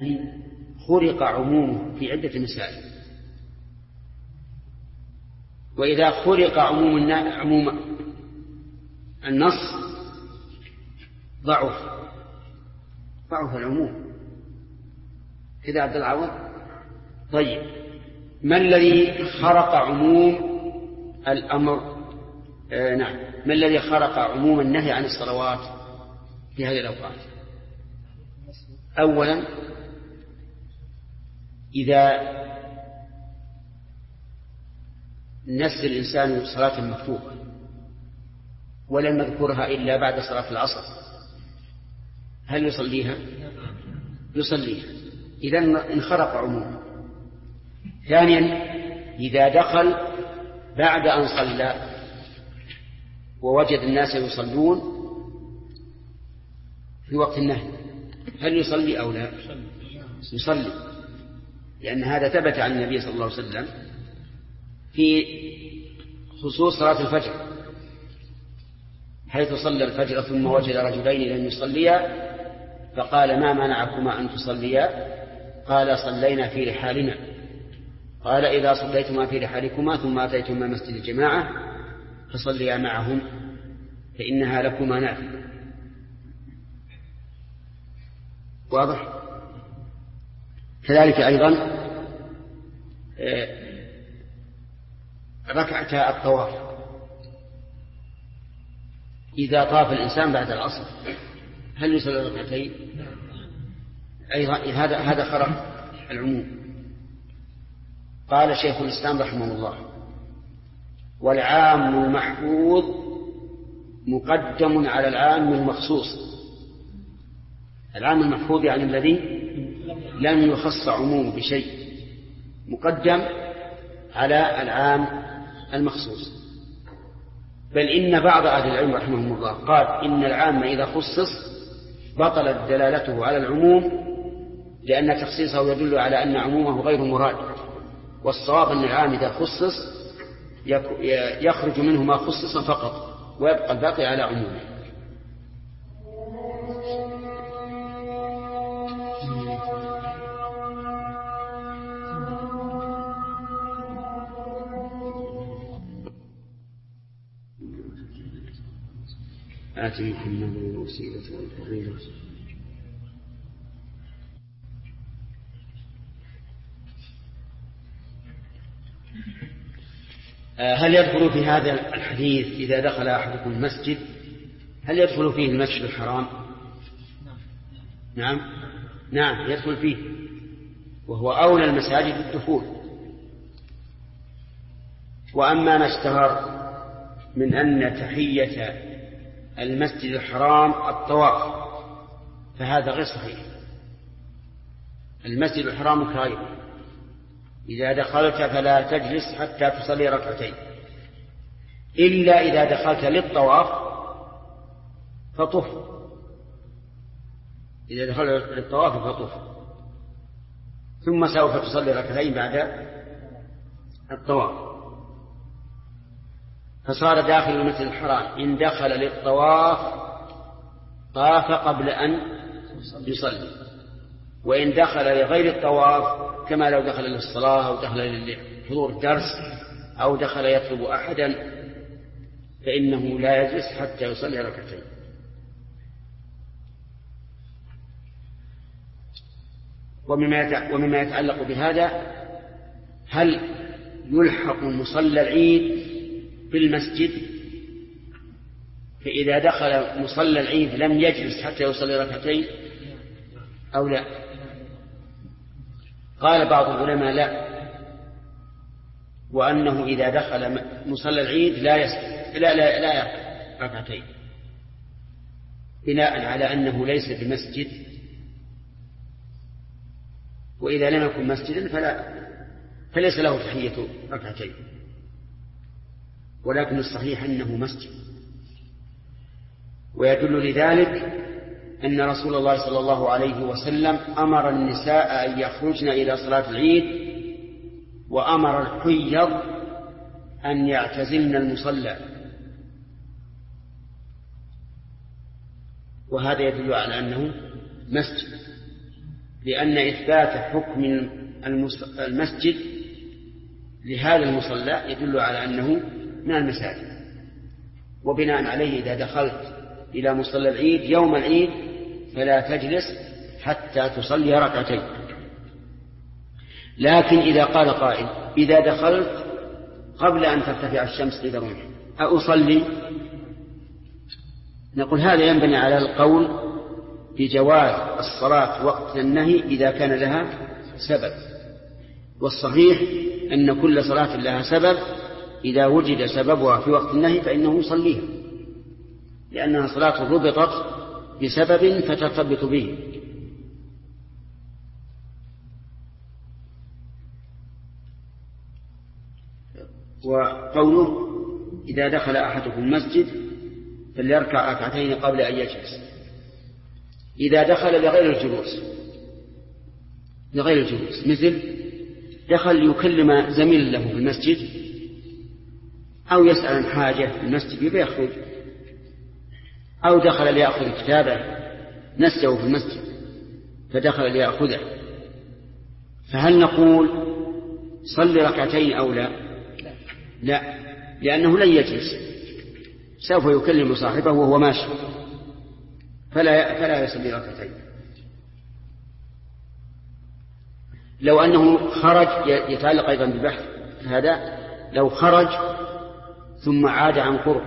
خرق عمومه في عدة مسائل. وإذا خرق عموم النص ضعف العموم كذا عبد العوض. طيب، ما الذي خرق عموم الأمر؟ نعم، ما الذي خرق عموم النهي عن الصلوات في هذه الأوقات؟ أولا، إذا نسي الإنسان صلاة مكتوبة ولم يذكرها إلا بعد صلاة العصر، هل يصليها؟ يصليها، إذن انخرق عمومه. ثانيا، إذا دخل بعد أن صلى ووجد الناس يصلون في وقت النهي، هل يصلي أو لا؟ يصلي، لأن هذا ثبت عن النبي صلى الله عليه وسلم في خصوص صلاة الفجر، حيث صلى الفجر ثم وجد رجلين لم يصليا فقال: ما منعكما أن تصليا؟ قال: صلينا في رحالنا. قال: إذا صليتما في رحالكما ثم أتيتما مسجد الجماعة فصليا معهم فإنها لكما نافلة. واضح؟ كذلك أيضا ركعتا الطواف، إذا طاف الإنسان بعد العصر هل يصلي ركعتين؟ أيضا هذا خرق العموم. قال شيخ الإسلام رحمه الله: والعام المحفوظ مقدم على العام المخصوص. العام المحفوظ يعني الذي لم يخص عمومه بشيء، مقدم على العام المخصوص. بل إن بعض أهل العلم رحمهم الله قال إن العام إذا خصص بطلت دلالته على العموم، لأن تخصيصه يدل على أن عمومه غير مراد. والصواب أن العام إذا خصص يخرج منه ما خصص فقط ويبقى الباقي على عمومه. آتي في النبي الوسيلة والفضيلة. هل يدخل في هذا الحديث إذا دخل أحدكم المسجد هل يدخل فيه المسجد الحرام؟ نعم يدخل فيه، وهو أولى المساجد بالدخول. وأما ما اشتهر من أن تحية المسجد الحرام الطواف فهذا غير صحيح. المسجد الحرام خير، إذا دخلت فلا تجلس حتى تصلي ركعتين، إلا إذا دخلت للطواف فطف. إذا دخلت للطواف فطف ثم سوف تصلي ركعتين بعد الطواف. فصار داخل المسجد الحرام إن دخل للطواف طاف قبل أن يصلي، وإن دخل لغير الطواف كما لو دخل للصلاة أو دخل لحضور درس أو دخل يطلب أحدا فإنه لا يجلس حتى يصلي ركعتين. ومما يتعلق بهذا: هل يلحق مصلى العيد بالمسجد؟ فإذا دخل مصلى العيد لم يجلس حتى يصلي ركعتين أو لا؟ قال بعض العلماء لا، وأنه إذا دخل مصلى العيد لا يركع ركعتين، بناء على أنه ليس بمسجد، وإذا لم يكن مسجدا فليس له تحية ركعتين، ولكن الصحيح أنه مسجد. ويدل لذلك أن رسول الله صلى الله عليه وسلم أمر النساء أن يخرجن إلى صلاة العيد، وأمر الحيض أن يعتزلن المصلى، وهذا يدل على أنه مسجد. لأن إثبات حكم المسجد لهذا المصلى يدل على أنه من المساجد، وبناء عليه إذا دخلت إلى مصلى العيد يوم العيد فلا تجلس حتى تصلي ركعتين. لكن إذا قال قائل إذا دخلت قبل أن ترتفع الشمس إلى الرمح أصلي، نقول هذا ينبني على القول بجواز الصلاة وقت النهي إذا كان لها سبب، والصحيح أن كل صلاة لها سبب، إذا وجد سببها في وقت النهي فإنه يصليها، لأنها صلاة ربطت بسبب فترتبط به. وقوله إذا دخل أحدكم المسجد فليركع ركعتين قبل أن يجلس، إذا دخل لغير الجلوس مثل دخل يكلم زميل له في المسجد أو يسأل عن حاجة في المسجد فيخرج، أو دخل ليأخذ كتابه نسيه في المسجد فدخل ليأخذه، فهل نقول صلي ركعتين أو لا؟ لا، لأنه لن يجلس، سوف يكلم صاحبه وهو ماشي، فلا يصلي ركعتين. لو أنه خرج، يتعلق أيضا بالبحث هذا، لو خرج ثم عاد عن قرب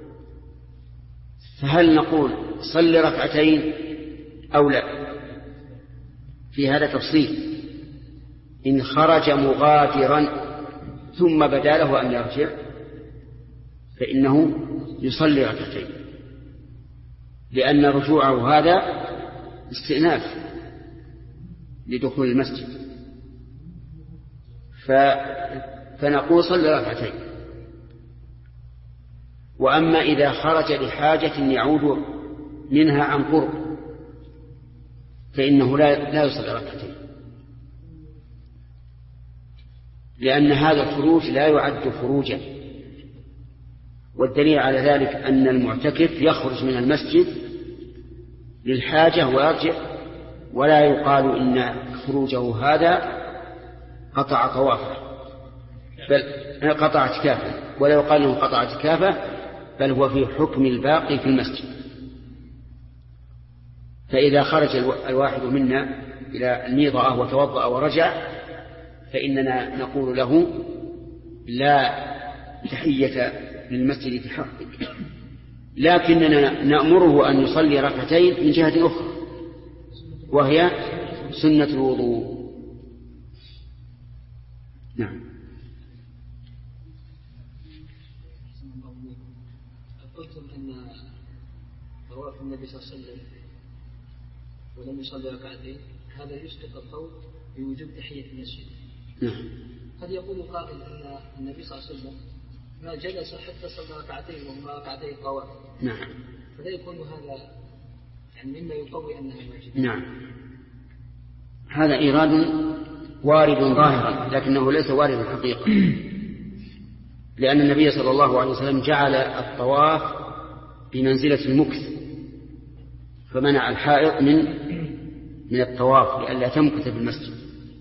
فهل نقول صلي ركعتين أو لا؟ في هذا تفصيل. إن خرج مغادرا ثم بدا له أن يرجع فإنه يصلي ركعتين، لأن رجوعه هذا استئناف لدخول المسجد، فنقول صلي ركعتين. وأما إذا خرج لحاجة يعود منها عن قرب فإنه لا يصلي ركعتين، لأن هذا الخروج لا يعد خروجا. والدليل على ذلك أن المعتكف يخرج من المسجد للحاجة ويرجع، ولا يقال إن خروجه هذا قطع طوافه بل قطع اعتكافه، ولا يقال انه قطع اعتكافه، بل هو في حكم الباقي في المسجد. فإذا خرج الواحد منا إلى الميضة وتوضأ ورجع فإننا نقول له لا تحية للمسجد في حقك، لكننا نأمره أن يصلي ركعتين من جهة أخرى وهي سنة الوضوء. نعم. قلتم أن طواف النبي صلى الله عليه وسلم ولم يصلي ركعتين هذا يسقط القول بوجوب تحية المسجد. نعم. قد يقول قائل أن النبي صلى الله عليه وسلم ما جلس حتى صلى ركعتين وهما ركعتي الطواف. نعم. فلا يكون هذا يعني مما يقوي أنها واجبة. نعم. هذا إيراد وارد ظاهرا لكنه ليس وارد حقيقة، لأن النبي صلى الله عليه وسلم جعل الطواف بمنزلة المكث، فمنع الحائط من الطواف لئلا تمكث في المسجد.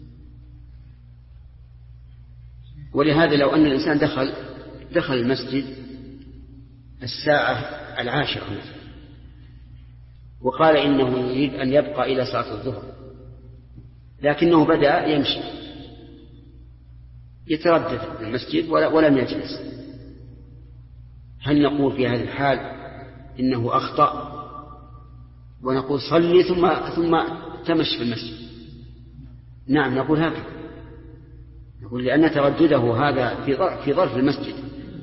ولهذا لو أن الإنسان دخل المسجد الساعة 10 وقال إنه يريد أن يبقى إلى صلاة الظهر، لكنه بدأ يمشي يتردد في المسجد ولم يجلس، هل نقول في هذه الحال إنه أخطأ ونقول صلي ثم تمشي في المسجد؟ نعم نقول هكذا، نقول لأن تردده هذا في ظرف المسجد،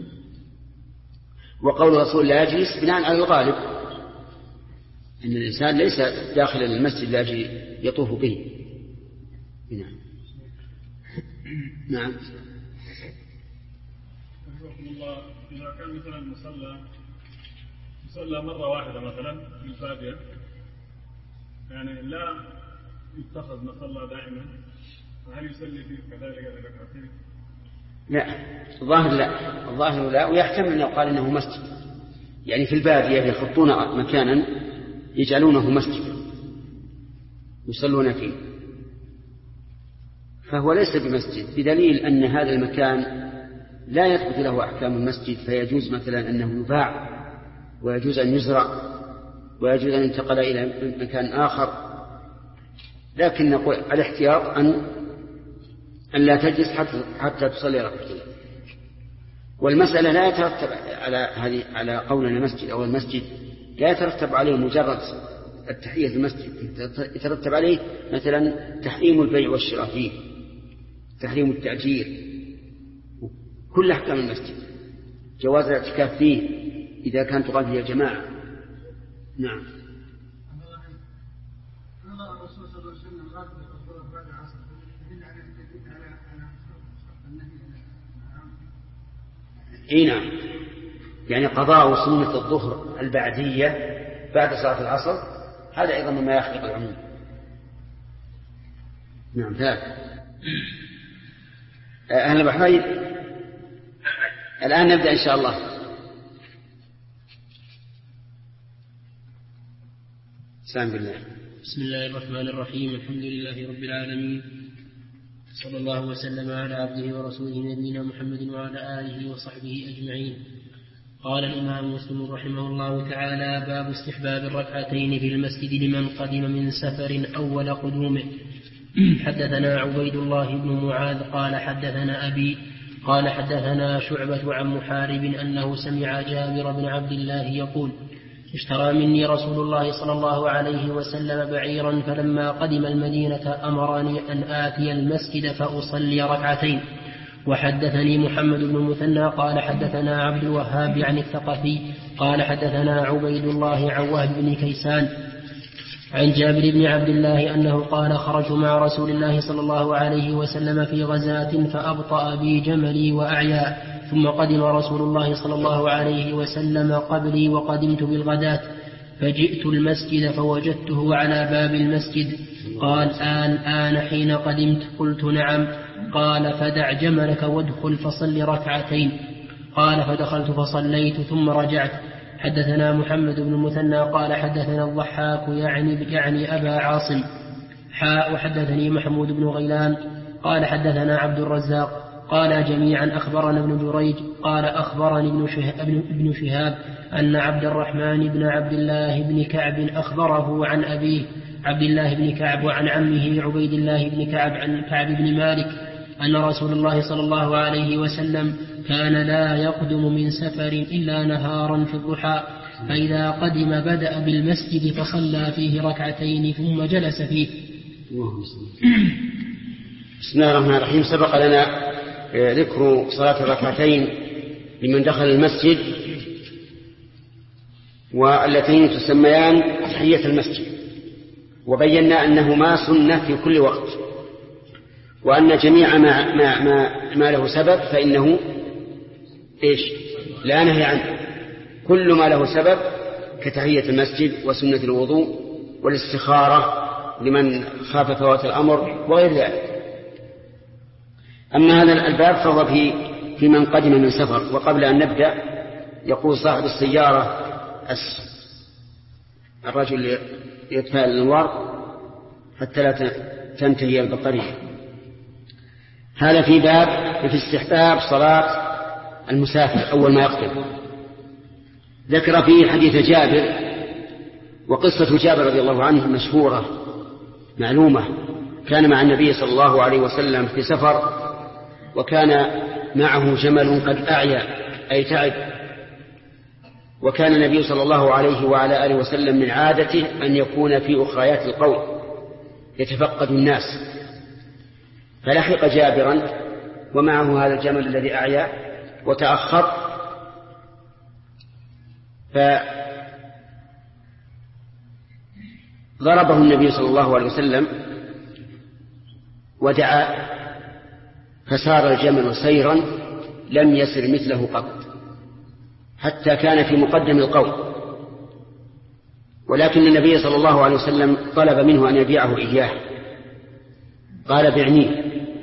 وقول الرسول لا يجلس بناء على الغالب أن الإنسان ليس داخل المسجد لاجل يطوف به. نعم. نعم. الله إذا كان مثلا مصلى مرة واحدة مثلا في الفاتحة، يعني لا يتخذ مصلى دائما، فهل يصلي فيه كذلك ركعتين؟ لا، الظاهر لا، ويحتمل أن يقال إنه مسجد، يعني في البادية يخطون مكانا يجعلونه مسجد يصلون فيه. فهو ليس بمسجد، بدليل أن هذا المكان لا يثبت له أحكام المسجد، فيجوز مثلا أنه يباع، ويجوز أن يزرع، ويجوز أن ينتقل إلى مكان آخر، لكن نقول الاحتياط أن لا تجلس حتى تصلي ركعتين. والمسألة لا يترتب على قولنا مسجد أو المسجد لا يترتب عليه مجرد التحية في المسجد، يترتب عليه مثلا تحريم البيع والشراء فيه، تحريم التأجير، كل أحكام المسجد، جواز الاعتكاف فيه إذا كان تقام فيه الجماعة. نعم. اي نعم، يعني قضاء سنة الظهر البعدية بعد صلاة العصر هذا أيضا مما يخلق العموم. نعم. أهلا بحبايب، الآن نبدأ إن شاء الله. سلام بالله. بسم الله الرحمن الرحيم، الحمد لله رب العالمين، صلى الله وسلم على عبده ورسوله نبينا محمد وعلى آله وصحبه أجمعين. قال الإمام مسلم رحمه الله تعالى: باب استحباب الركعتين في المسجد لمن قدم من سفر أول قدومه. حدثنا عبيد الله بن معاذ قال حدثنا أبي قال حدثنا شعبة عن محارب أنه سمع جابر بن عبد الله يقول: اشترى مني رسول الله صلى الله عليه وسلم بعيرا، فلما قدم المدينة أمرني أن آتي المسجد فأصلي ركعتين. وحدثني محمد بن المثنى قال حدثنا عبد الوهاب عن الثقفي قال حدثنا عبيد الله عن وهب بن كيسان عن جابر بن عبد الله أنه قال: خرجت مع رسول الله صلى الله عليه وسلم في غزاة فأبطأ بي جملي وأعيا، ثم قدم رسول الله صلى الله عليه وسلم قبلي وقدمت بالغداة، فجئت المسجد فوجدته على باب المسجد. قال: آن حين قدمت؟ قلت: نعم. قال: فدع جملك وادخل فصل ركعتين. قال: فدخلت فصليت ثم رجعت. حدثنا محمد بن المثنى قال حدثنا الضحاك يعني أبا عاصم وحدثني محمود بن غيلان قال حدثنا عبد الرزاق قال جميعا أخبرنا ابن جريج قال أخبرني ابن شهاب أن عبد الرحمن بن عبد الله بن كعب أخبره عن أبيه عبد الله بن كعب وعن عمه عبيد الله بن كعب عن كعب بن مالك أن رسول الله صلى الله عليه وسلم كان لا يقدم من سفر إلا نهارا في الضحى، فإذا قدم بدأ بالمسجد فصلى فيه ركعتين ثم جلس فيه. بسم الله الرحمن الرحيم. سبق لنا ذكر صلاة الركعتين لمن دخل المسجد، واللتين تسميان تحية المسجد، وبينا أنهما سنة في كل وقت، وأن جميع ما له سبب فإنه لا نهي عنه. كل ما له سبب كتحية المسجد وسنة الوضوء والاستخارة لمن خاف فوات الأمر وغير ذلك. أما هذا الباب فهو في من قدم من سفر. وقبل أن نبدأ يقول صاحب السيارة الرجل يطفئ الأنوار حتى لا تنتهي البطارية. هذا في باب في استحباب صلاة المسافر أول ما يقدم. ذكر فيه حديث جابر، وقصة جابر رضي الله عنه مشهورة معلومة. كان مع النبي صلى الله عليه وسلم في سفر، وكان معه جمل قد أعيا أي تعب، وكان النبي صلى الله عليه وعلى آله وسلم من عادته أن يكون في أخريات القوم يتفقد الناس، فلحق جابرا ومعه هذا الجمل الذي أعيا وتأخر، فضربه النبي صلى الله عليه وسلم ودعا، فسار الجمل سيرا لم يسر مثله قط، حتى كان في مقدم القوم. ولكن النبي صلى الله عليه وسلم طلب منه أن يبيعه إياه، قال: بعنيه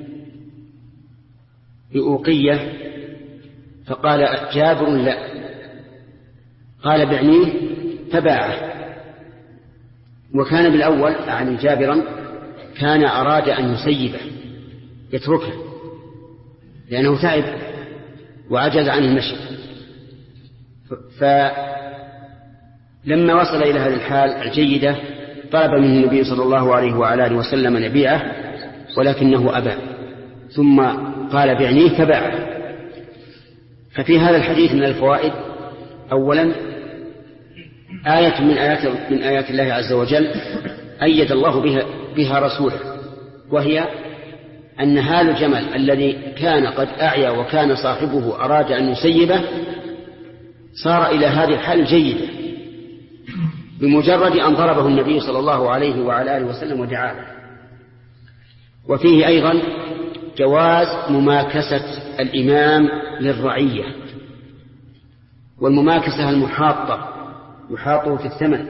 بأوقية، فقال جابر: لا. قال: بعنيه، فباعه. وكان بالأول يعني جابرا كان أراد أن يسيبه يتركها لأنه تعب وعجز عن المشي. فلما وصل إلى هذه الحال الجيدة طلب منه النبي صلى الله عليه وعلى آله وسلم أن يبيعه، ولكنه أبى، ثم قال بعنيه فباعه. ففي هذا الحديث من الفوائد: أولا آية من آيات الله عز وجل أيد الله بها رسوله، وهي أن هذا الجمل الذي كان قد أعيا وكان صاحبه أراد أن يسيبه صار إلى هذه الحال الجيدة بمجرد أن ضربه النبي صلى الله عليه وعلى آله وسلم ودعاه. وفيه أيضا جواز مماكسة الإمام للرعية، والمماكسة المحاطة يحاطه في الثمن،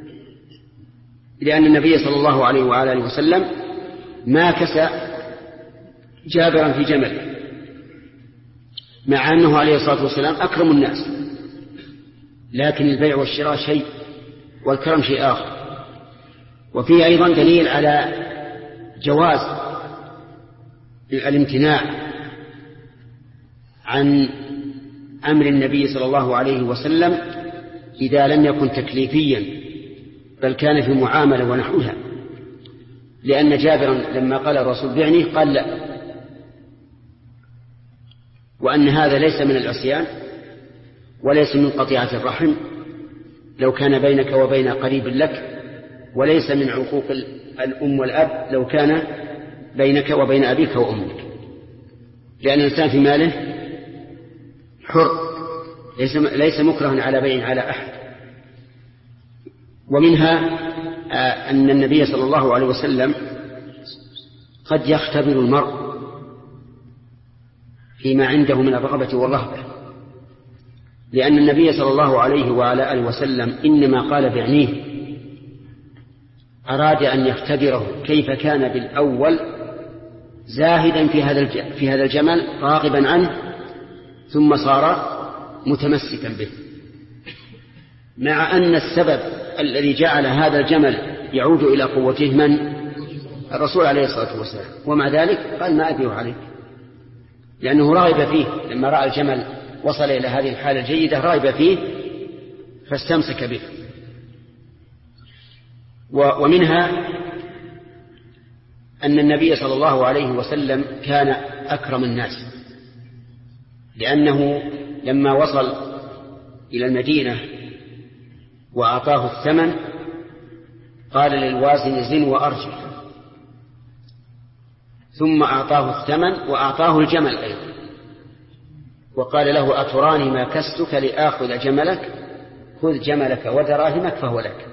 لأن النبي صلى الله عليه وعلى آله وسلم ماكس جابرا في جمل، مع أنه عليه الصلاة والسلام أكرم الناس، لكن البيع والشراء شيء والكرم شيء آخر. وفيه أيضا دليل على جواز الامتناع عن أمر النبي صلى الله عليه وسلم إذا لم يكن تكليفيا بل كان في معاملة ونحوها، لأن جابرا لما قال الرسول بعني قال لا، وأن هذا ليس من العصيان وليس من قطيعة الرحم لو كان بينك وبين قريب لك، وليس من عقوق الأم والأب لو كان بينك وبين أبيك وأمك، لأن الإنسان في ماله حر ليس مكرها على بيع على أحد. ومنها أن النبي صلى الله عليه وسلم قد يختبر المرء فيما عنده من الرغبة والرهبة، لأن النبي صلى الله عليه وعلى آله وسلم إنما قال بعنيه أراد أن يختبره كيف كان بالأول زاهدا في هذا الجمل راغبا عنه، ثم صار متمسكا به، مع أن السبب الذي جعل هذا الجمل يعود إلى قوته من؟ الرسول عليه الصلاة والسلام، ومع ذلك قال ما أبيه عليك، لأنه راغب فيه. لما رأى الجمل وصل إلى هذه الحالة الجيدة راغب فيه فاستمسك به. ومنها أن النبي صلى الله عليه وسلم كان أكرم الناس، لأنه لما وصل إلى المدينة وأعطاه الثمن قال للوازن زن وأرجع، ثم أعطاه الثمن وأعطاه الجمل أيضا، وقال له أتراني ما كستك لآخذ جملك؟ خذ جملك ودراهمك فهو لك.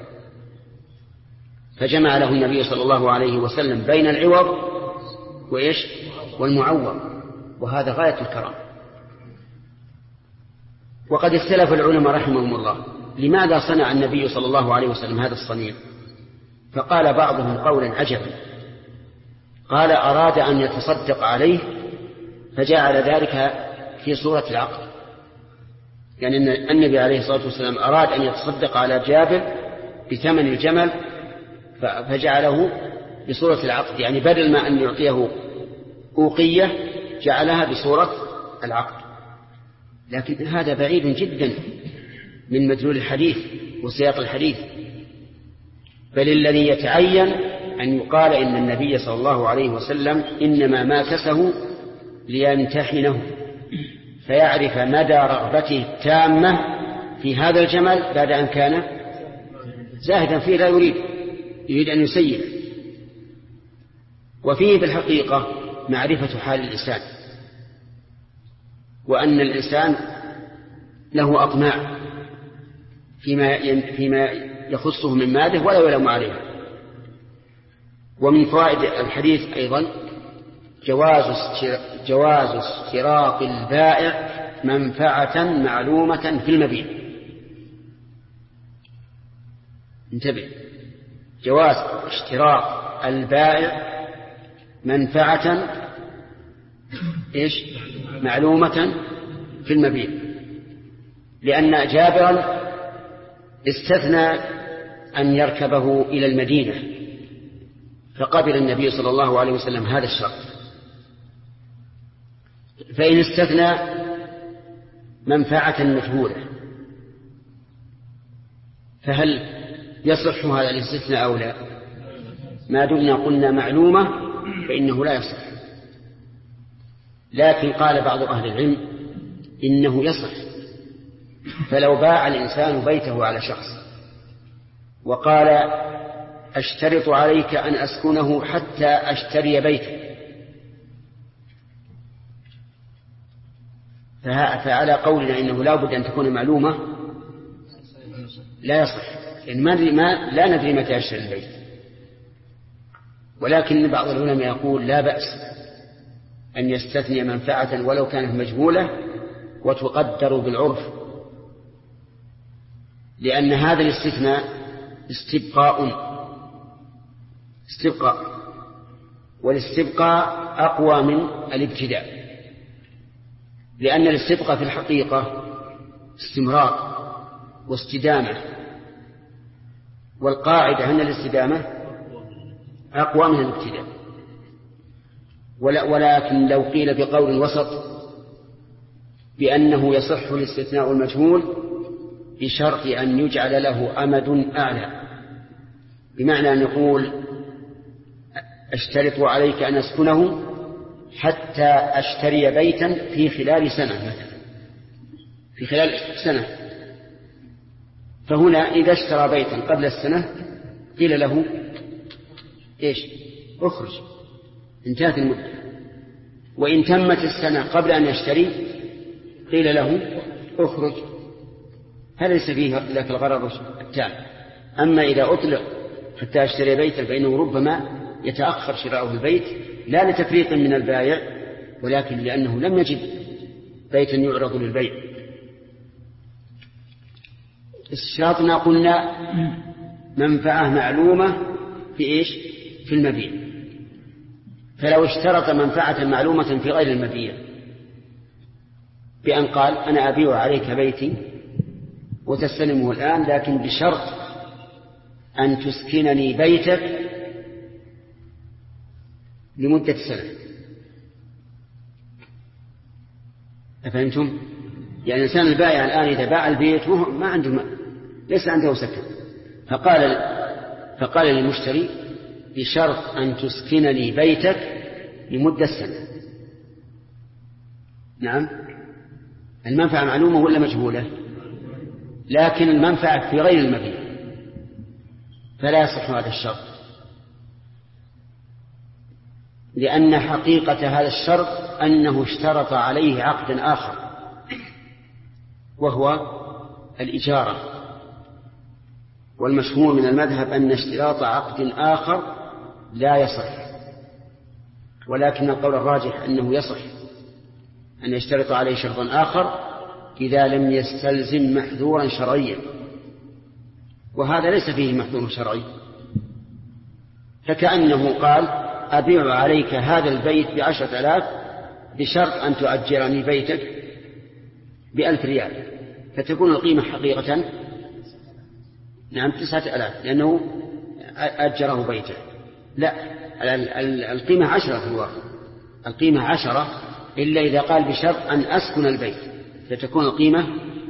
فجمع له النبي صلى الله عليه وسلم بين العوض والمعوض، وهذا غاية الكرم. وقد اختلف العلماء رحمهم الله لماذا صنع النبي صلى الله عليه وسلم هذا الصنيع، فقال بعضهم قولا عجبا، قال أراد أن يتصدق عليه فجعل ذلك في صورة العقد، يعني أن النبي عليه الصلاة والسلام أراد أن يتصدق على جابر بثمن الجمل فجعله بصورة العقد، يعني بدل ما أن يعطيه أوقية جعلها بصورة العقد. لكن هذا بعيد جدا من مدلول الحديث وسياق الحديث، بل الذي يتعين أن يقال إن النبي صلى الله عليه وسلم إنما ماكسه ليمتحنه فيعرف مدى رغبته التامة في هذا الجمل بعد أن كان زاهدا فيه لا يريد أن يسير. وفيه بالحقيقة معرفة حال الإنسان، وأن الإنسان له أطماع فيما يخصه من ماله ولا يلام عليها. ومن فوائد الحديث أيضا جواز اشتراط البائع منفعة معلومة في المبيع. انتبه، جواز اشتراط البائع منفعة معلومة في المبيع، لأن جابرا استثنى أن يركبه إلى المدينة، فقبل النبي صلى الله عليه وسلم هذا الشرط، فإن استثنى منفعة مجهولة فهل يصح هذا الاستثناء أو لا؟ ما دمنا قلنا معلومة فإنه لا يصح. لكن قال بعض أهل العلم إنه يصح. فلو باع الإنسان بيته على شخص وقال أشترط عليك أن أسكنه حتى أشتري بيتك، فعلى قولنا إنه لا بد أن تكون معلومة لا يصح، يعني لا ندري متى يشتري البيت. ولكن بعض العلماء يقول لا بأس أن يستثني منفعة ولو كانت مجهولة وتقدر بالعرف، لأن هذا الاستثناء استبقاء، والاستبقاء أقوى من الابتداء، لأن الاستبقاء في الحقيقة استمرار واستدامة، والقاعدة أن الاستدامة أقوى من الابتداء. ولكن لو قيل بقول وسط بأنه يصح الاستثناء المجهول بشرط أن يجعل له أمد أعلى، بمعنى أن يقول أشترط عليك أن أسكنه حتى أشتري بيتا في خلال سنة مثلا، في خلال سنة. فهنا إذا اشترى بيتا قبل السنة قيل له إيش؟ أخرج، انتهت المدة. وإن تمت السنة قبل أن يشتري قيل له أخرج، هذا ليس فيه لك الغرض التام. أما إذا أطلق حتى أشتري بيتا فإنه ربما يتأخر شراءه البيت لا لتفريط من البائع، ولكن لأنه لم يجد بيتا يعرض للبيع. اشتراطنا قلنا منفعة معلومة في إيش؟ في المبيع. فلو اشترط منفعة معلومة في غير المبيع بأن قال أنا أبيع عليك بيتي وتستلمه الآن، لكن بشرط أن تسكنني بيتك لمدة سنة. أفهمتم؟ يعني الإنسان البائع الآن إذا باع البيت ما عنده، ليس عنده سكن، فقال للمشتري بشرط أن تسكنني بيتك لمدة سنة. نعم، المنفعة معلومة ولا مجهولة؟ لكن المنفعة في غير المبيع، فلا يصح هذا الشرط، لأن حقيقة هذا الشرط أنه اشترط عليه عقدا آخر وهو الإجارة. والمشهور من المذهب أن اشتراط عقد آخر لا يصح، ولكن القول الراجح أنه يصح أن يشترط عليه شرطا آخر إذا لم يستلزم محذورا شرعيا، وهذا ليس فيه محذور شرعي. فكأنه قال أبيع عليك هذا البيت ب10,000 بشرط أن تؤجرني بيتك ب1,000 ريال، فتكون القيمة حقيقة نعم 9,000 لأنه أجره بيته. لا، القيمة 10 في الواقع، القيمة 10 إلا إذا قال بشرط أن أسكن البيت، فتكون القيمة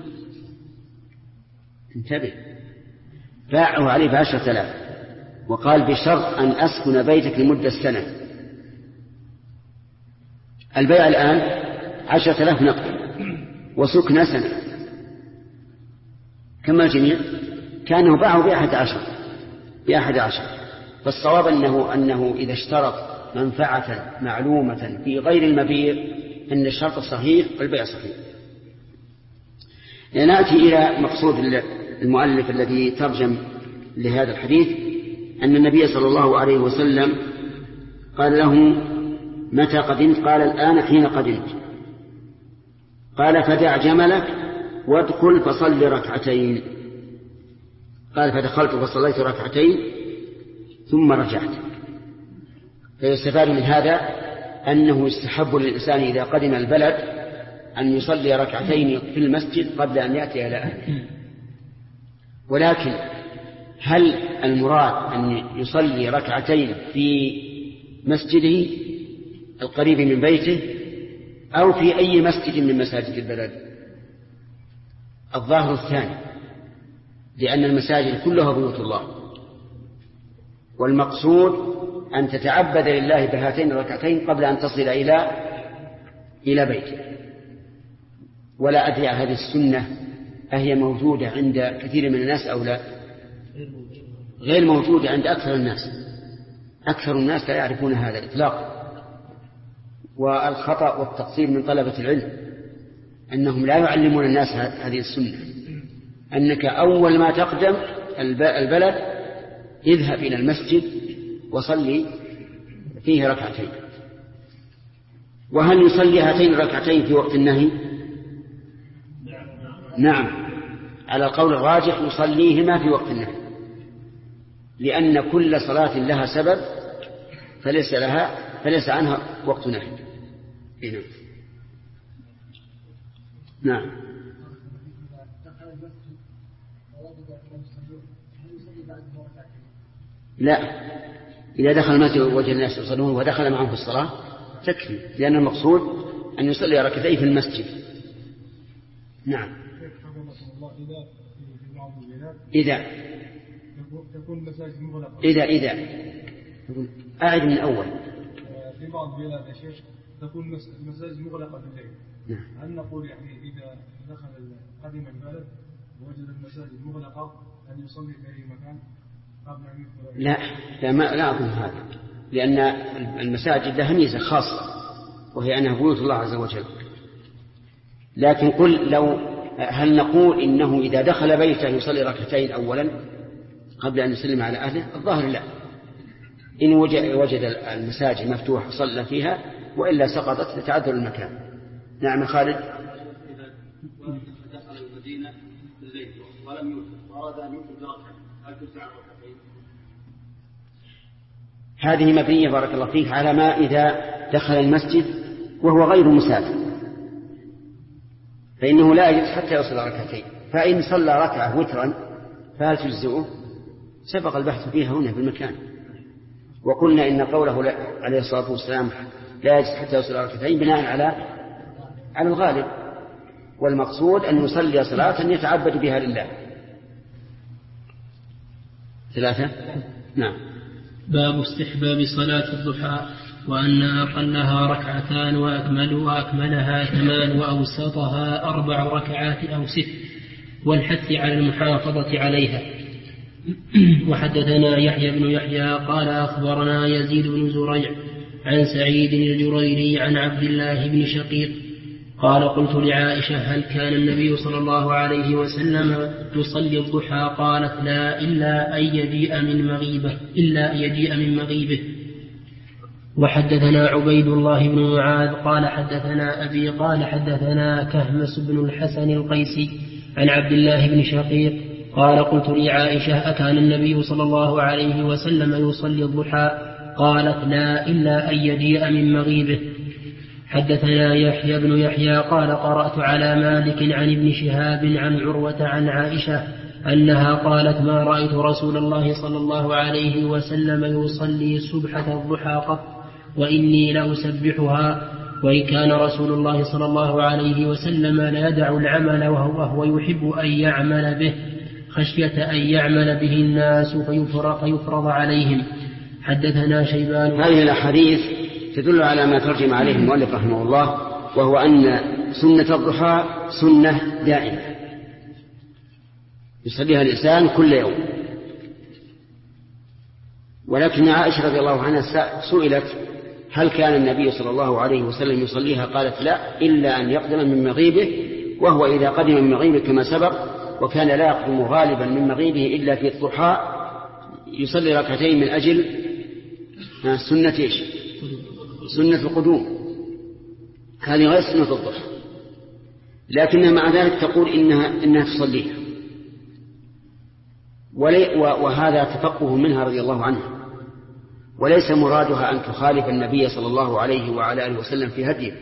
انتبه باعه عليه ب10,000 وقال بشرط أن أسكن بيتك لمدة سنة. البيع الآن 10,000 نقد وسكن سنة، كما الجميع كأنه باعه ب11. فالصواب أنه إذا اشترط منفعة معلومة في غير المبيع أن الشرط صحيح والبيع صحيح. نأتي إلى مقصود المؤلف الذي ترجم لهذا الحديث، أن النبي صلى الله عليه وسلم قال له متى قدمت؟ قال الآن حين قدمت. قال فدع جملك وادخل فصل ركعتين. قال فدخلت فصليت ركعتين ثم رجعت. فيستفاد من هذا أنه يستحب للإنسان إذا قدم البلد أن يصلي ركعتين في المسجد قبل أن يأتي إلى أهله. ولكن هل المراد أن يصلي ركعتين في مسجده القريب من بيته أو في أي مسجد من مساجد البلد. الظاهر الثاني، لأن المساجد كلها بيوت الله، والمقصود أن تتعبد لله بهاتين الركعتين قبل أن تصل إلى بيتك. ولا أدري هذه السنة أهي موجودة عند كثير من الناس أو لا؟ غير موجودة عند أكثر الناس. أكثر الناس لا يعرفون هذا إطلاقا. والخطأ والتقصير من طلبة العلم أنهم لا يعلمون الناس هذه السنة، أنك أول ما تقدم البلد اذهب إلى المسجد وصلي فيه ركعتين. وهل يصلي هاتين الركعتين في وقت النهي؟ نعم، على القول الراجح يصليهما في وقت النهي، لأن كل صلاة لها سبب فليس عنها وقت نهي. نعم. لا، إذا دخل المسجد ووجد الناس يصلون ودخل معهم في الصلاة تكفي، لأن المقصود أن يصلي ركعتين في المسجد. نعم. إذا تكون المساجد مغلقة. إذا أعد من أول. في بعض البلاد يا شيخ تكون المساجد مغلقة بالليل. نعم. هل نقول يعني إذا قدم البلد ووجد المساجد مغلقة أن يصلي في أي مكان قبل أن يدخل؟ لا أظن هذا، لأن المساجد لها ميزة خاصة وهي أنها بيوت الله عز وجل. لكن هل نقول إنه إذا دخل بيته يصلي ركعتين أولا قبل أن يسلم على أهله؟ الظاهر لا، إن وجد المساجد مفتوحة صلى فيها، وإلا سقطت لتعذر المكان. نعم خالد. إذا دخل المدينة الليل ولم يوجد وأراد أن يوجد بركعة هل تجعل ركعتين؟ هذه مبنية بارك الله فيك على ما إذا دخل المسجد وهو غير مسافر، فإنه لا يجلس حتى يصل ركعتين. فإن صلى ركعة وترا فهل تجزئه؟ سبق البحث فيها هنا في المكان، وقلنا إن قوله عليه الصلاة والسلام لا يجلس حتى يصل ركعتين بناء على الغالب، والمقصود أن يصلي صلاة يتعبد بها لله. 3. نعم. باب استحباب صلاة الضحى، وأن أقلها ركعتان وأكملها 8 وأوسطها 4 ركعات أو 6، والحث على المحافظة عليها. وحدثنا يحيى بن يحيى قال أخبرنا يزيد بن زريع عن سعيد الجريري عن عبد الله بن شقيق قال قلت لعائشة هل كان النبي صلى الله عليه وسلم يصلي الضحى؟ قالت لا، إلا أن يجيء من مغيبه. وحدثنا عبيد الله بن معاذ قال حدثنا أبي قال حدثنا كهمس بن الحسن القيسي عن عبد الله بن شقيق قال قلت لعائشة أكان النبي صلى الله عليه وسلم يصلي الضحى؟ قالت لا، إلا أن يجيء من مغيبه. حدثنا يحيى بن يحيى قال قرأت على مالك عن ابن شهاب عن عروة عن عائشة أنها قالت ما رأيت رسول الله صلى الله عليه وسلم يصلي سبحة الضحى قط، وإني لأسبحها. وإن كان رسول الله صلى الله عليه وسلم لا يدع العمل وهو يحب أن يعمل به خشية أن يعمل به الناس فيفرض عليهم. حدثنا شيبان. هذه الأحاديث تدل على ما ترجم عليه المؤلف رحمه الله، وهو أن سنة الضحى سنة دائمة يصليها الإنسان كل يوم. ولكن عائشة رضي الله عنها سئلت هل كان النبي صلى الله عليه وسلم يصليها؟ قالت لا، إلا أن يقدم من مغيبه، وهو إذا قدم من مغيبه كما سبق، وكان لا يقدم غالبا من مغيبه إلا في الضحى يصلي ركعتين من أجل سنة إيش؟ سنة القدوم. هذه غير سنة الضحى، لكنها مع ذلك تقول إنها تصليها، وهذا تفقه منها رضي الله عنها، وليس مرادها أن تخالف النبي صلى الله عليه وعلى آله وسلم في هديه،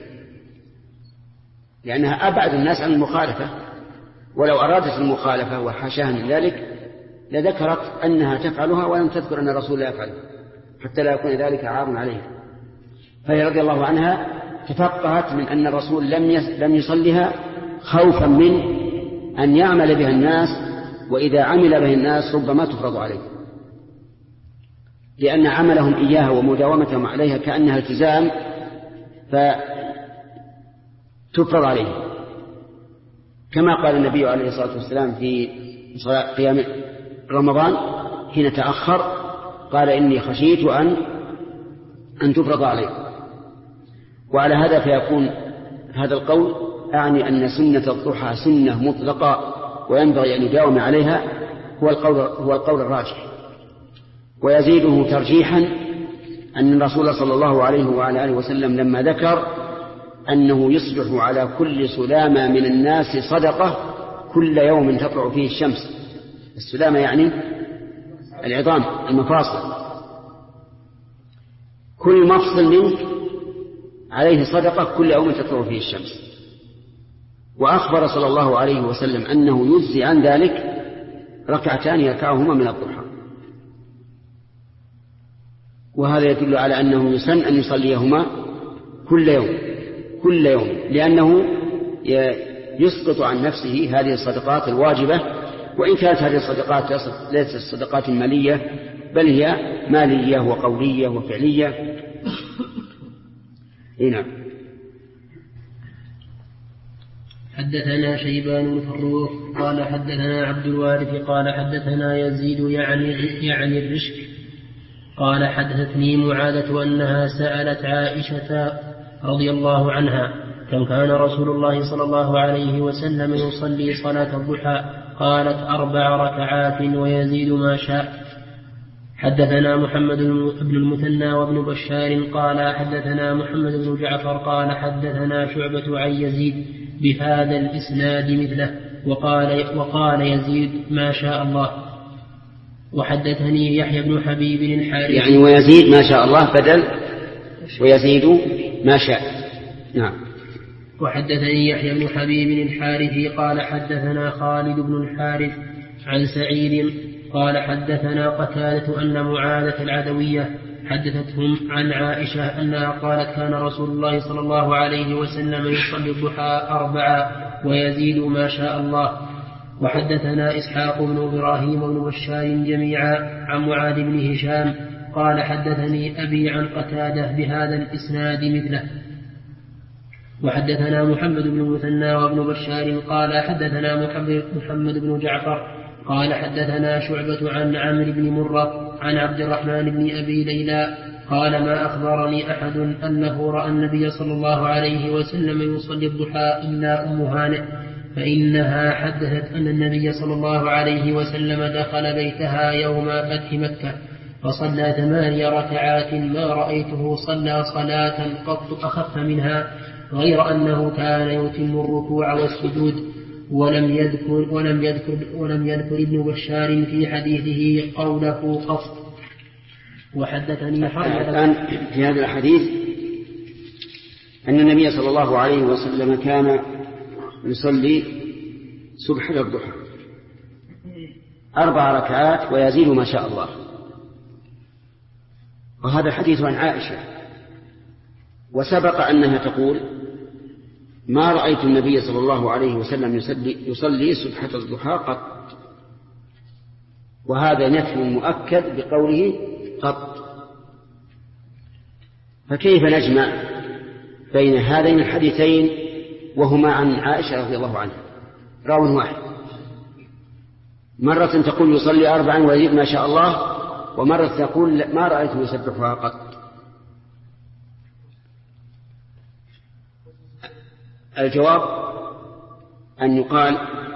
لأنها أبعد الناس عن المخالفة، ولو أرادت المخالفة وحاشاها من ذلك لذكرت أنها تفعلها ولم تذكر أن الرسول لا يفعلها، حتى لا يكون ذلك عار عليها. فهي رضي الله عنها تفقهت من أن الرسول لم يصلها خوفا من أن يعمل بها الناس، وإذا عمل بها الناس ربما تفرض عليه، لأن عملهم إياها ومداومتهم عليها كأنها التزام فتفرض عليه، كما قال النبي عليه الصلاة والسلام في قيام رمضان حين تأخر قال إني خشيت أن تفرض عليه. وعلى هذا فيكون هذا القول أعني أن سنة الضحى سنة مطلقة وينبغي أن يداوم عليها، هو القول الراجح. ويزيده ترجيحا أن الرسول صلى الله عليه وعلى آله وسلم لما ذكر أنه يصبح على كل سلامة من الناس صدقة كل يوم تطلع فيه الشمس. السلامة يعني العظام المفاصل، كل مفصل منك عليه صدقة كل يوم تطلع فيه الشمس. وأخبر صلى الله عليه وسلم أنه يجزي عن ذلك ركعتان يركعهما من الضحى، وهذا يدل على أنه يسن أن يصليهما كل يوم لأنه يسقط عن نفسه هذه الصدقات الواجبة، وإن كانت هذه الصدقات ليست الصدقات المالية بل هي مالية وقولية وفعلية. نعم. حدثنا شيبان بن فروخ قال حدثنا عبد الوارث قال حدثنا يزيد يعني الرشك قال حدثتني معاذة أنها سألت عائشة رضي الله عنها كم كان رسول الله صلى الله عليه وسلم يصلي صلاة الضحى؟ قالت 4 ركعات ويزيد ما شاء. حدثنا محمد بن المثنى وابن بشار قال حدثنا محمد بن جعفر قال حدثنا شعبة عن يزيد بهذا الإسناد مثله وقال يزيد ما شاء الله. وحدثني يحيى بن حبيب الحارثي يعني ويزيد ما شاء الله بدل ويزيد ما شاء. نعم. وحدثني يحيى بن حبيب الحارثي قال حدثنا خالد بن الحارث عن سعيد قال حدثنا قتادة أن معاذة العدوية حدثتهم عن عائشة أنها قالت كان رسول الله صلى الله عليه وسلم يصلي الضحى 4 ويزيد ما شاء الله. وحدثنا إسحاق بن إبراهيم بن بشار جميعا عن معاذ بن هشام قال حدثني أبي عن قتادة بهذا الإسناد مثله. وحدثنا محمد بن المثنى وابن بشار قال حدثنا محمد بن جعفر قال حدثنا شعبة عن عمرو بن مرة عن عبد الرحمن بن أبي ليلى قال ما أخبرني أحد أنه رأى النبي صلى الله عليه وسلم يصلي الضحى إلا أم هانئ، فإنها حدثت أن النبي صلى الله عليه وسلم دخل بيتها يوم فتح مكة فصلى 8 ركعات ما رأيته صلى صلاة قط أخف منها غير أنه كان يتم الركوع والسجود. ولم يذكر ابن بشار في حديثه قوله قصد. وحدثني الآن في هذا الحديث أن النبي صلى الله عليه وسلم كان يصلي سبح الضحى 4 ركعات ويزيد ما شاء الله، وهذا حديث عن عائشة. وسبق أنها تقول ما رأيت النبي صلى الله عليه وسلم يصلي سبحة الضحى قط، وهذا نفي مؤكد بقوله قط. فكيف نجمع بين هذين الحديثين وهما عن عائشة رضي الله عنها راو واحد؟ مرة تقول يصلي 4 ويزيد ما شاء الله، ومرة تقول ما رأيته يسبحها قط. الجواب أن يقال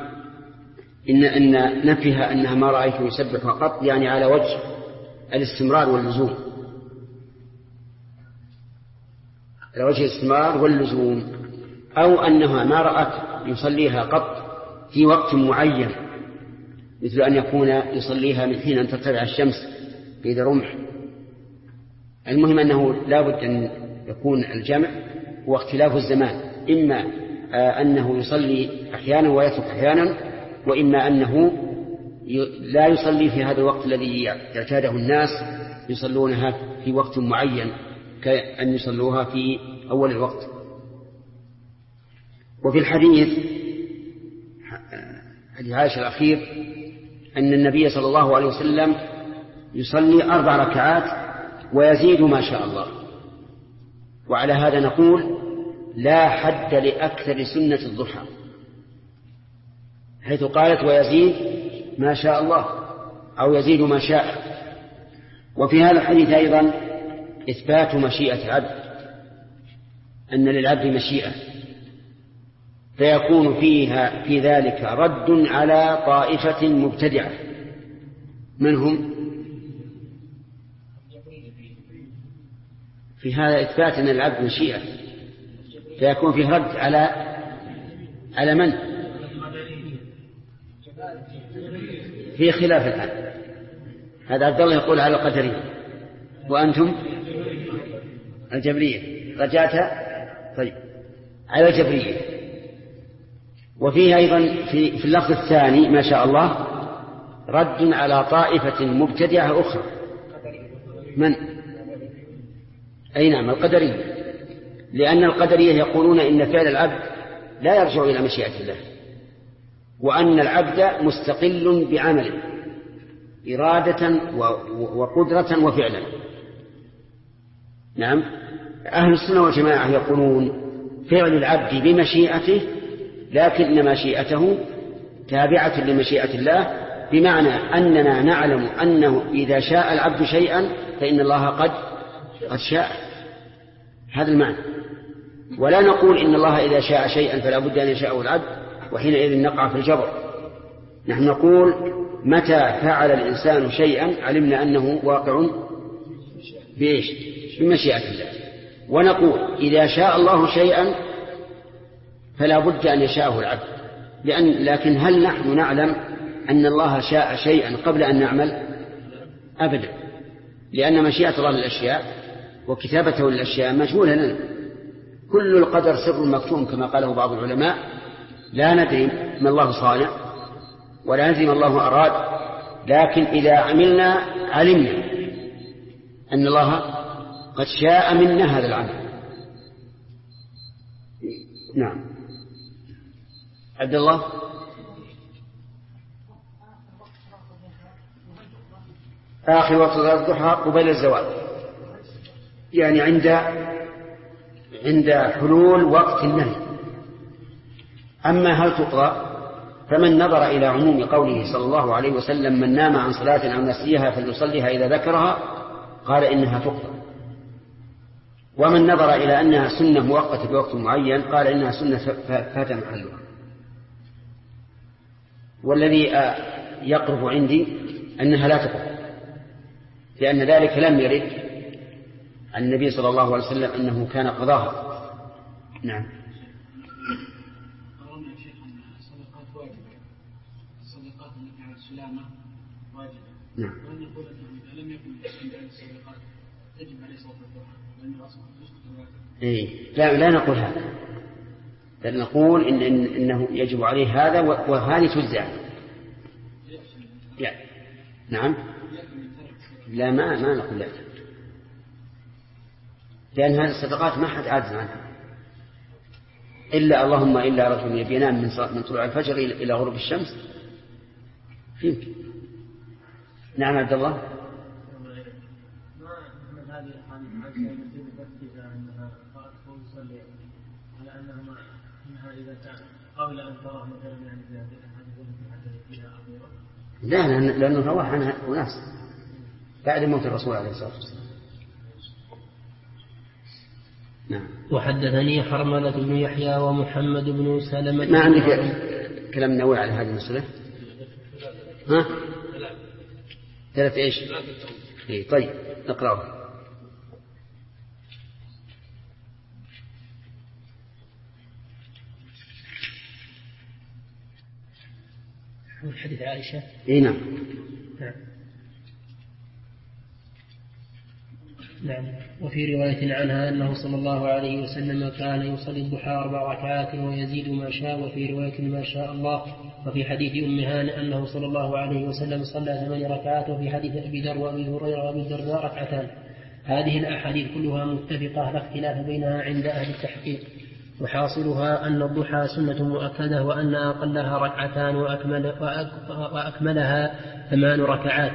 إن نفيها أنها ما رأيته يسبحها قط يعني على وجه الاستمرار واللزوم، على وجه الاستمرار واللزوم، أو أنها ما رأت يصليها قط في وقت معين، مثل أن يكون يصليها من حين أن ترتفع الشمس بيد رمح. المهم أنه لا بد أن يكون الجمع واختلاف الزمان، إما أنه يصلي أحيانا ويترك أحيانا، وإما أنه لا يصلي في هذا الوقت الذي اعتاده الناس يصلونها في وقت معين كأن يصلوها في أول الوقت. وفي الحديث عائشة الأخير أن النبي صلى الله عليه وسلم يصلي 4 ركعات ويزيد ما شاء الله. وعلى هذا نقول لا حد لأكثر سنة الضحى، حيث قالت ويزيد ما شاء الله أو يزيد ما شاء. وفي هذا الحديث أيضا إثبات مشيئة العبد، أن للعبد مشيئة، فيكون فيها في ذلك رد على طائفة مبتدعة. من هم؟ في هذا إثبات أن العبد مشيئة، فيكون فيه رد على من؟ في خلاف الآن. هذا عبد الله يقول على القدرية، وأنتم الجبرية. رجعتها طيب على الجبرية. وفيه أيضا في اللفظ الثاني ما شاء الله رد على طائفة مبتدعة أخرى. من؟ أي نعم، القدرية. لأن القدرية يقولون إن فعل العبد لا يرجع إلى مشيئة الله، وأن العبد مستقل بعمله إرادة وقدرة وفعلا. نعم، أهل السنة والجماعة يقولون فعل العبد بمشيئته، لكن مشيئته تابعة لمشيئة الله، بمعنى أننا نعلم أنه إذا شاء العبد شيئا فإن الله قد شاء. هذا المعنى. ولا نقول إن الله إذا شاء شيئا فلا بد أن يشاءه العبد وحينئذ نقع في الجبر. نحن نقول متى فعل الإنسان شيئا علمنا أنه واقع بإيش؟ بمشيئة الله. ونقول إذا شاء الله شيئا فلا بد أن يشاءه العبد، لكن هل نحن نعلم أن الله شاء شيئا قبل أن نعمل؟ أبدا، لأن مشيئة الله للأشياء وكتابته للأشياء مجهولة لنا. كل القدر سر مكتوم كما قاله بعض العلماء، لا ندري ما الله صانع ولا ندري ما الله أراد، لكن إذا عملنا علمنا أن الله قد شاء منا هذا العمل. نعم. عبد الله. آخر وقت صلاة الضحى قبيل الزوال، يعني عند حلول وقت النهي. أما هل تقضى؟ فمن نظر إلى عموم قوله صلى الله عليه وسلم من نام عن صلاة أو نسيها فليصليها إذا ذكرها، قال إنها تقضى. ومن نظر إلى أنها سنة مؤقتة بوقت معين قال إنها سنة فات محلها. والذي يقرب عندي أنها لا تقضى، لأن ذلك لم يرد عن النبي صلى الله عليه وسلم أنه كان قضاها. نعم. قررنا يا شيخ أن الصدقات واجبة، الصدقات التي على السلامة واجبة. نعم. وأن نقول أنه إذا لم يكن الإنسان بعد الصدقات تجب عليه صلاة الضحى لأنه أصلا تسقط الواجب. لا نقول هذا، بل نقول إنه يجب عليه هذا وهذه تجزع. يعني. نعم. لا ما نقول لا، لأن هذه الصدقات ما حد عاجز عنها إلا اللهم إلا رجل ينام من طلوع الفجر إلى غروب الشمس يمكن. نعم عبد الله. لا لأنه رواه عنها أناس بعد موت الرسول عليه الصلاة والسلام. نعم. وحدثني حرملة بن يحيى ومحمد بن سلمة. ما عندك كلام نووي على هذه المسألة؟ ها؟ 3 إيش؟ طيب نقرأه. حديث عائشة. نعم. نعم. وفي رواية عنها أنه صلى الله عليه وسلم كان يصلي الضحى 4 ركعات ويزيد ما شاء، وفي رواية ما شاء الله. وفي حديث أم هانئ أنه صلى الله عليه وسلم صلى 8 ركعات، وفي حديث أبي ذر وأبي هريرة وأبي الدرداء 2 ركعتان. هذه الأحاديث كلها متفقة لا اختلاف بينها عند أهل التحقيق، وحاصلها أن الضحى سنة مؤكدة، وأن أقلها ركعتان وأكملها 8 ركعات،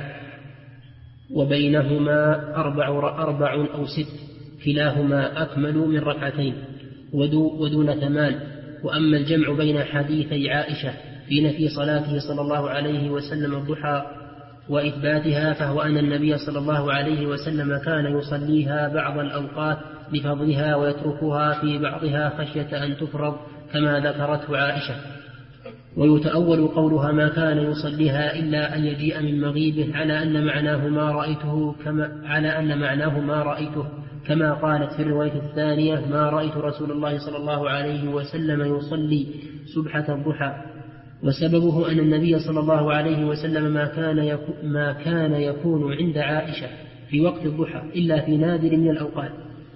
وبينهما 4 أو 6، كلاهما أكمل من ركعتين ودون 8. وأما الجمع بين حديثي عائشة في نفي صلاته صلى الله عليه وسلم الضحى وإثباتها، فهو أن النبي صلى الله عليه وسلم كان يصليها بعض الأوقات لفضلها ويتركها في بعضها خشية أن تفرض كما ذكرته عائشة. ويتأول قولها ما كان يصليها إلا أن يجيء من مغيبه على أن معناه ما رأيته كما قالت في الرواية الثانية ما رأيت رسول الله صلى الله عليه وسلم يصلي سبحة الضحى. وسببه أن النبي صلى الله عليه وسلم ما كان يكون عند عائشة في وقت الضحى إلا في نادر من الأوقات،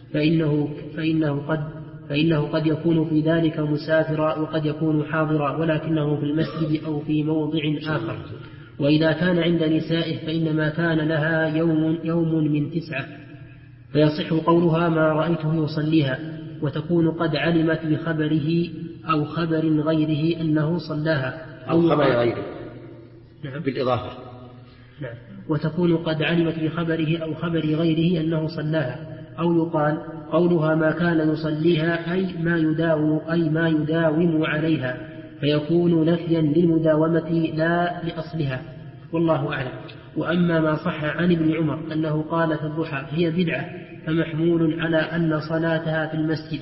فإنه قد يكون في ذلك مسافرا وقد يكون حاضرا، ولكنه في المسجد أو في موضع آخر. وإذا كان عند نسائه فإنما كان لها يوم من 9، فيصح قولها ما رأيته يصليها، وتكون قد علمت بخبره أو خبر غيره أنه صلاها أو خبر غيره بالإضافة. نعم. وتكون قد علمت بخبره أو خبر غيره أنه صلاها، أو يقال قولها ما كان يصليها أي ما يداوم عليها، فيكون نفيا للمداومة لا لأصلها، والله أعلم. وأما ما صح عن ابن عمر أنه قال في الضحى هي بدعة، فمحمول على أن صلاتها في المسجد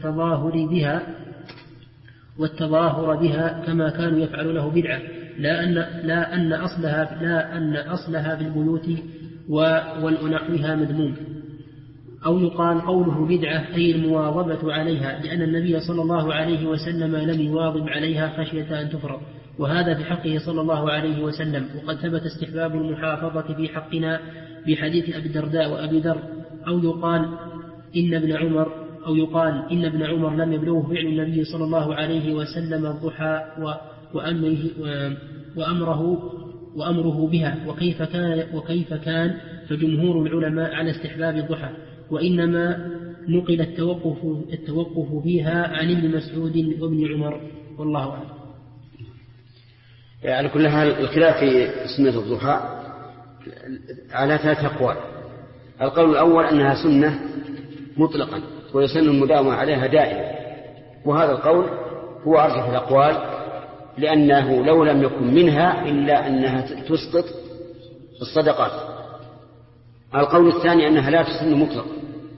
والتظاهر بها كما كانوا يفعلونه بدعة، لا أن أصلها بالبيوت ونحوها مذموم. أو يقال قوله بدعة أي المواظبة عليها، لأن النبي صلى الله عليه وسلم لم يواظب عليها خشية أن تفرض، وهذا في حقه صلى الله عليه وسلم. وقد ثبت استحباب المحافظة في حقنا بحديث أبي الدرداء وأبي ذر. أو يقال إن ابن عمر لم يبلغه فعل النبي صلى الله عليه وسلم الضحى وأمره بها، وكيف كان فجمهور العلماء على استحباب الضحى، وإنما نقل التوقف فيها عن ابن مسعود وابن عمر، والله أعلم. على كل حال الخلاف في سنة الضحى على 3 أقوال. القول الأول أنها سنة مطلقا ويسن المداومة عليها دائما، وهذا القول هو أرجح الأقوال، لأنه لو لم يكن منها إلا أنها تسقط الصدقات. القول الثاني أنها لا تسن مطلقا،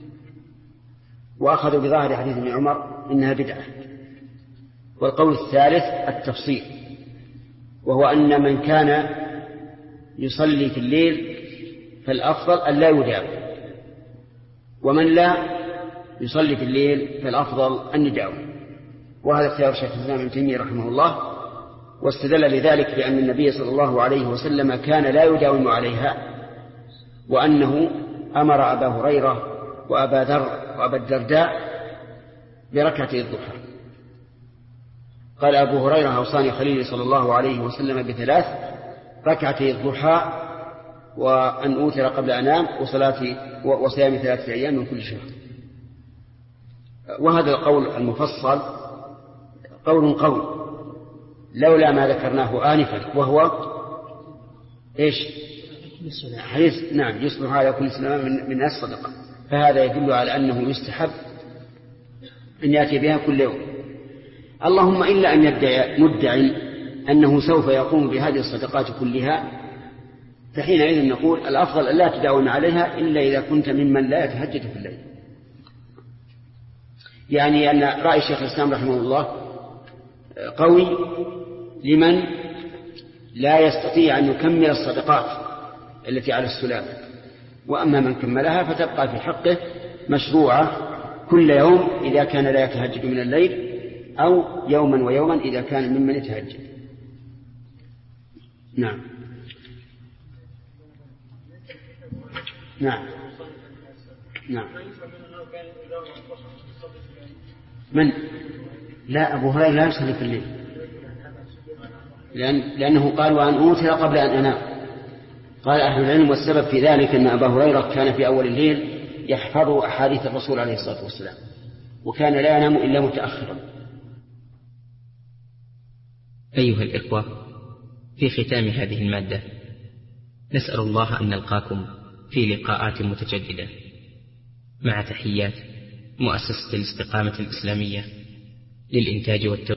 وأخذوا بظاهر حديث ابن عمر إنها بدعة. والقول الثالث التفصيل، وهو أن من كان يصلي في الليل فالأفضل أن لا يداوم، ومن لا يصلي في الليل فالأفضل أن يداوم. وهذا اختيار شيخ الإسلام ابن تيمية رحمه الله، واستدل لذلك بأن النبي صلى الله عليه وسلم كان لا يداوم عليها، وأنه أمر أبا هريرة وأبا ذر وأبا الدرداء بركعتي الضحى. قال أبو هريرة أوصاني خليلي صلى الله عليه وسلم ب3: ركعتي الضحى، وأن أوتر قبل أنام، وصيام 3 أيام من كل شهر. وهذا القول المفصل قول قوي لولا ما ذكرناه آنفا، وهو إيش؟ حديث نعم يصبح على كل سلام من الصدقة، فهذا يدل على أنه يستحب أن يأتي بها كل يوم، اللهم إلا أن مدعي أنه سوف يقوم بهذه الصدقات كلها، فحينئذ نقول الأفضل أن لا تداوم عليها إلا إذا كنت ممن لا يتهجد في الليل. يعني أن رأي شيخ الإسلام رحمه الله قوي لمن لا يستطيع أن يكمل الصدقات التي على السلام، وأما من كملها فتبقى في حقه مشروعة كل يوم إذا كان لا يتهجد من الليل، أو يوما ويوما إذا كان ممن يتهجد. نعم نعم نعم. من؟ لا، أبو هريرة لا يصلي في الليل، لأنه قال وأن أوتر قبل أن أنام. قال أهل العلم والسبب في ذلك أن أبا هريرة كان في أول الليل يحفظوا أحاديث الرسول عليه الصلاة والسلام، وكان لا ينام إلا متأخرا. أيها الإخوة، في ختام هذه المادة نسأل الله أن نلقاكم في لقاءات متجددة، مع تحيات مؤسسة الاستقامة الإسلامية للإنتاج والتوزيع.